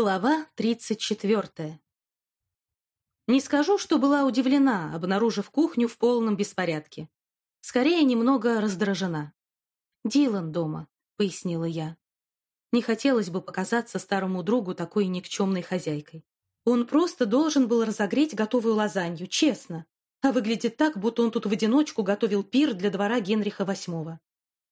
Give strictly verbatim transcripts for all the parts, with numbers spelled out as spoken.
Глава тридцать четвертая. Не скажу, что была удивлена, обнаружив кухню в полном беспорядке. Скорее, немного раздражена. «Дилан дома», — пояснила я. Не хотелось бы показаться старому другу такой никчемной хозяйкой. Он просто должен был разогреть готовую лазанью, честно. А выглядит так, будто он тут в одиночку готовил пир для двора Генриха восьмого.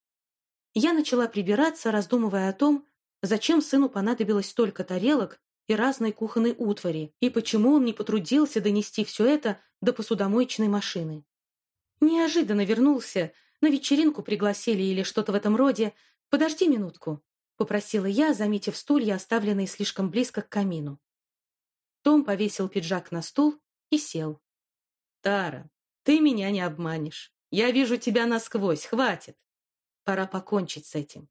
Я начала прибираться, раздумывая о том, зачем сыну понадобилось столько тарелок и разной кухонной утвари, и почему он не потрудился донести все это до посудомоечной машины. Неожиданно вернулся, на вечеринку пригласили или что-то в этом роде. «Подожди минутку», — попросила я, заметив стулья, оставленные слишком близко к камину. Том повесил пиджак на стул и сел. «Тара, ты меня не обманешь. Я вижу тебя насквозь, хватит. Пора покончить с этим».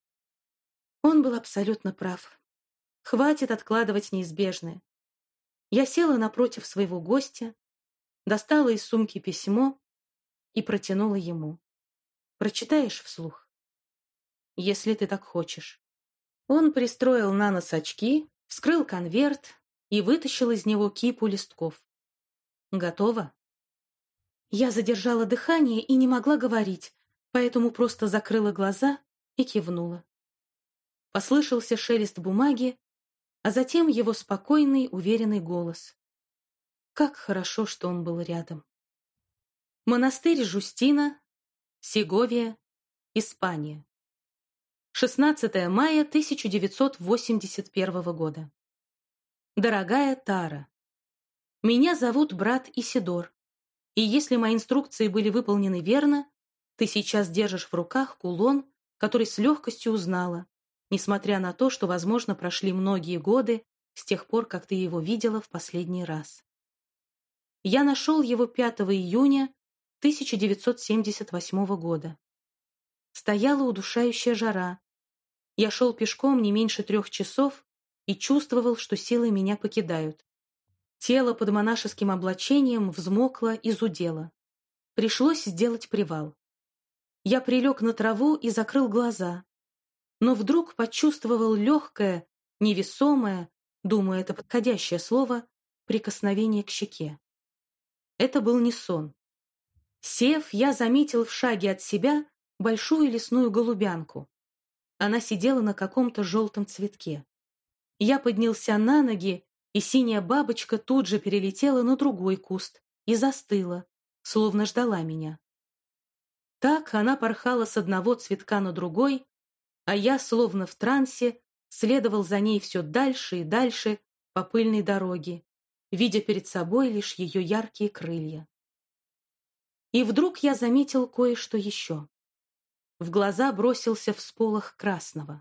Он был абсолютно прав. Хватит откладывать неизбежное. Я села напротив своего гостя, достала из сумки письмо и протянула ему. «Прочитаешь вслух?» «Если ты так хочешь». Он пристроил на нос очки, вскрыл конверт и вытащил из него кипу листков. «Готово?» Я задержала дыхание и не могла говорить, поэтому просто закрыла глаза и кивнула. Послышался шелест бумаги, а затем его спокойный, уверенный голос. Как хорошо, что он был рядом. Монастырь Жустина, Сеговия, Испания. шестнадцатое мая тысяча девятьсот восемьдесят первого года. Дорогая Тара, меня зовут брат Исидор, и если мои инструкции были выполнены верно, ты сейчас держишь в руках кулон, который с легкостью узнала, несмотря на то, что, возможно, прошли многие годы с тех пор, как ты его видела в последний раз. Я нашел его пятого июня тысяча девятьсот семьдесят восьмого года. Стояла удушающая жара. Я шел пешком не меньше трех часов и чувствовал, что силы меня покидают. Тело под монашеским облачением взмокло и зудело. Пришлось сделать привал. Я прилег на траву и закрыл глаза, но вдруг почувствовал легкое, невесомое, думаю, это подходящее слово, прикосновение к щеке. Это был не сон. Сев, я заметил в шаге от себя большую лесную голубянку. Она сидела на каком-то желтом цветке. Я поднялся на ноги, и синяя бабочка тут же перелетела на другой куст и застыла, словно ждала меня. Так она порхала с одного цветка на другой, а я, словно в трансе, следовал за ней все дальше и дальше по пыльной дороге, видя перед собой лишь ее яркие крылья. И вдруг я заметил кое-что еще. В глаза бросился всполох красного.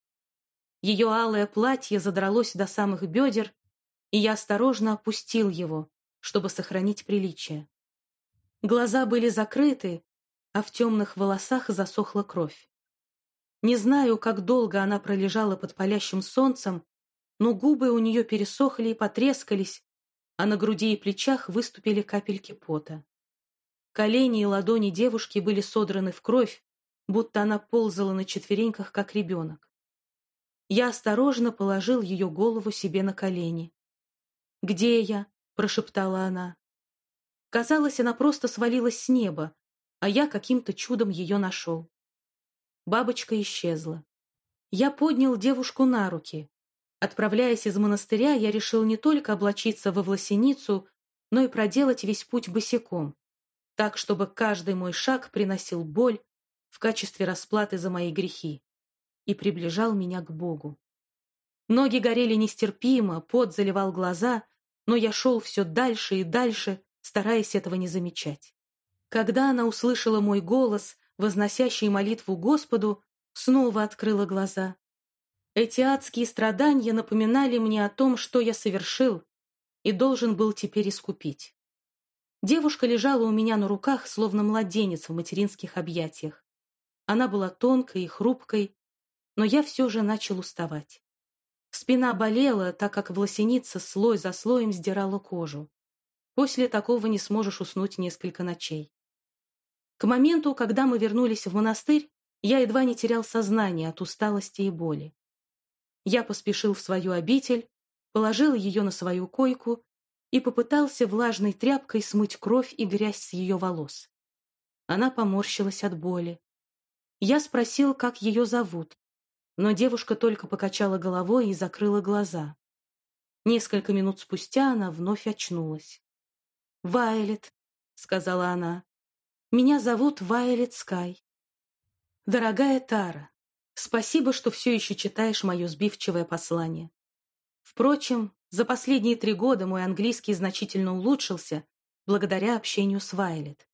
Ее алое платье задралось до самых бедер, и я осторожно опустил его, чтобы сохранить приличие. Глаза были закрыты, а в темных волосах засохла кровь. Не знаю, как долго она пролежала под палящим солнцем, но губы у нее пересохли и потрескались, а на груди и плечах выступили капельки пота. Колени и ладони девушки были содраны в кровь, будто она ползала на четвереньках, как ребенок. Я осторожно положил ее голову себе на колени. «Где я?» — прошептала она. Казалось, она просто свалилась с неба, а я каким-то чудом ее нашел. Бабочка исчезла. Я поднял девушку на руки. Отправляясь из монастыря, я решил не только облачиться во власеницу, но и проделать весь путь босиком, так, чтобы каждый мой шаг приносил боль в качестве расплаты за мои грехи и приближал меня к Богу. Ноги горели нестерпимо, пот заливал глаза, но я шел все дальше и дальше, стараясь этого не замечать. Когда она услышала мой голос, возносящий молитву Господу, снова открыла глаза. Эти адские страдания напоминали мне о том, что я совершил и должен был теперь искупить. Девушка лежала у меня на руках, словно младенец в материнских объятиях. Она была тонкой и хрупкой, но я все же начал уставать. Спина болела, так как власеница слой за слоем сдирала кожу. После такого не сможешь уснуть несколько ночей. К моменту, когда мы вернулись в монастырь, я едва не терял сознание от усталости и боли. Я поспешил в свою обитель, положил ее на свою койку и попытался влажной тряпкой смыть кровь и грязь с ее волос. Она поморщилась от боли. Я спросил, как ее зовут, но девушка только покачала головой и закрыла глаза. Несколько минут спустя она вновь очнулась. «Вайолет», — сказала она, — «меня зовут Вайолет Скай». «Дорогая Тара, спасибо, что все еще читаешь мое сбивчивое послание. Впрочем, за последние три года мой английский значительно улучшился благодаря общению с Вайолет.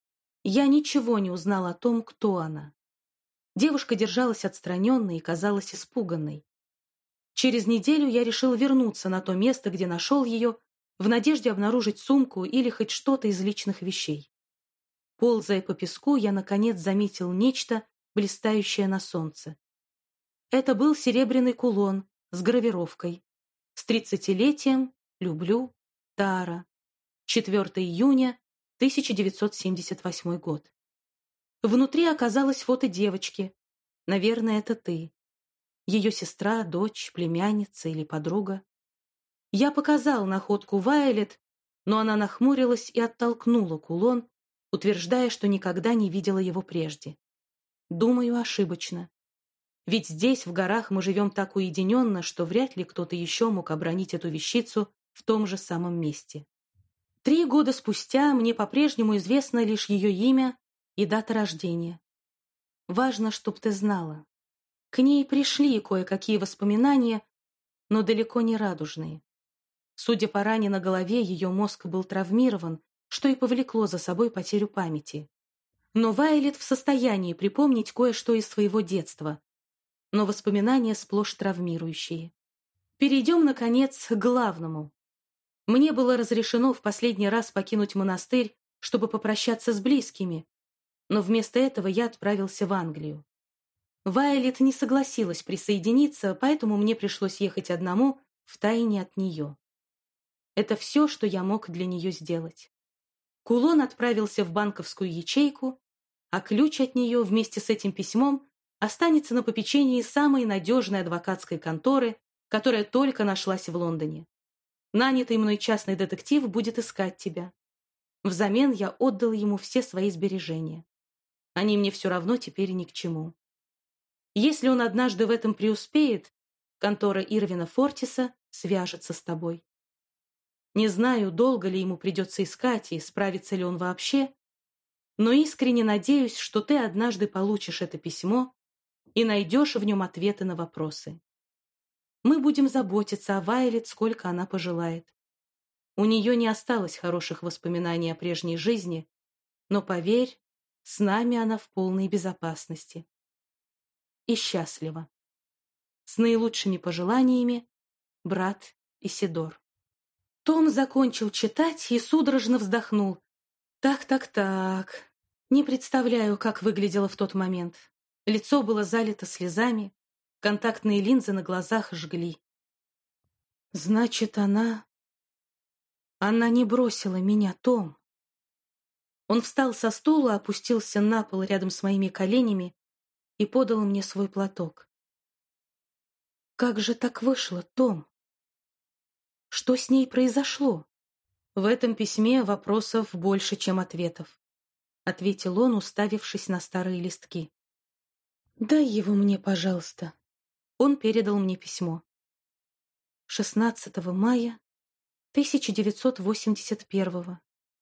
Я ничего не узнал о том, кто она». Девушка держалась отстраненно и казалась испуганной. Через неделю я решил вернуться на то место, где нашел ее, в надежде обнаружить сумку или хоть что-то из личных вещей. Ползая по песку, я, наконец, заметил нечто, блистающее на солнце. Это был серебряный кулон с гравировкой. С тридцатилетием люблю, Тара. четвёртого июня тысяча девятьсот семьдесят восьмой год. Внутри оказалось фото девочки. Наверное, это ты. Ее сестра, дочь, племянница или подруга. Я показал находку Вайолет, но она нахмурилась и оттолкнула кулон, утверждая, что никогда не видела его прежде. Думаю, ошибочно. Ведь здесь, в горах, мы живем так уединенно, что вряд ли кто-то еще мог обронить эту вещицу в том же самом месте. Три года спустя мне по-прежнему известно лишь ее имя и дата рождения. Важно, чтоб ты знала. К ней пришли кое-какие воспоминания, но далеко не радужные. Судя по ране на голове, ее мозг был травмирован, что и повлекло за собой потерю памяти. Но Вайолет в состоянии припомнить кое-что из своего детства, но воспоминания сплошь травмирующие. Перейдем, наконец, к главному. Мне было разрешено в последний раз покинуть монастырь, чтобы попрощаться с близкими, но вместо этого я отправился в Англию. Вайолет не согласилась присоединиться, поэтому мне пришлось ехать одному, втайне от нее. Это все, что я мог для нее сделать. Кулон отправился в банковскую ячейку, а ключ от нее вместе с этим письмом останется на попечении самой надежной адвокатской конторы, которая только нашлась в Лондоне. Нанятый мной частный детектив будет искать тебя. Взамен я отдал ему все свои сбережения. Они мне все равно теперь ни к чему. Если он однажды в этом преуспеет, контора Ирвина Фортиса свяжется с тобой. Не знаю, долго ли ему придется искать и справится ли он вообще, но искренне надеюсь, что ты однажды получишь это письмо и найдешь в нем ответы на вопросы. Мы будем заботиться о Вайолет, сколько она пожелает. У нее не осталось хороших воспоминаний о прежней жизни, но, поверь, с нами она в полной безопасности. И счастлива. С наилучшими пожеланиями, брат Исидор. Том закончил читать и судорожно вздохнул. Так-так-так. Не представляю, как выглядело в тот момент. Лицо было залито слезами, контактные линзы на глазах жгли. Значит, она... Она не бросила меня, Том. Он встал со стула, опустился на пол рядом с моими коленями и подал мне свой платок. Как же так вышло, Том? Что с ней произошло? В этом письме вопросов больше, чем ответов, ответил он, уставившись на старые листки. Дай его мне, пожалуйста. Он передал мне письмо. шестнадцатого мая тысяча девятьсот восемьдесят первого.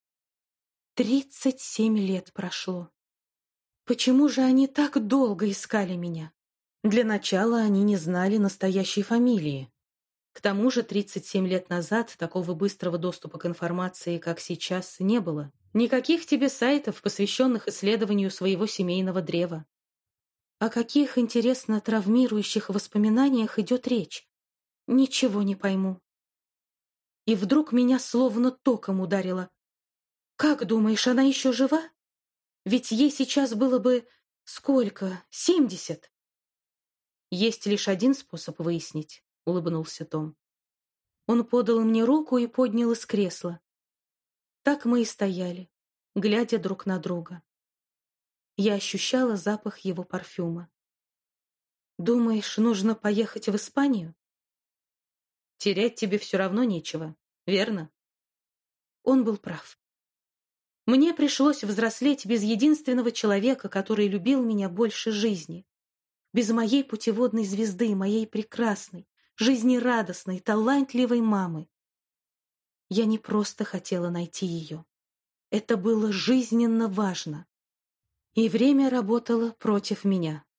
Тридцать семь лет прошло. Почему же они так долго искали меня? Для начала они не знали настоящей фамилии. К тому же тридцать семь лет назад такого быстрого доступа к информации, как сейчас, не было. Никаких тебе сайтов, посвященных исследованию своего семейного древа. О каких, интересно, травмирующих воспоминаниях идет речь? Ничего не пойму. И вдруг меня словно током ударило. Как думаешь, она еще жива? Ведь ей сейчас было бы... Сколько? Семьдесят? Есть лишь один способ выяснить. — улыбнулся Том. Он подал мне руку и поднял из кресла. Так мы и стояли, глядя друг на друга. Я ощущала запах его парфюма. Думаешь, нужно поехать в Испанию? Терять тебе все равно нечего, верно? Он был прав. Мне пришлось взрослеть без единственного человека, который любил меня больше жизни. Без моей путеводной звезды, моей прекрасной, жизнерадостной, талантливой мамы. Я не просто хотела найти ее. Это было жизненно важно. И время работало против меня.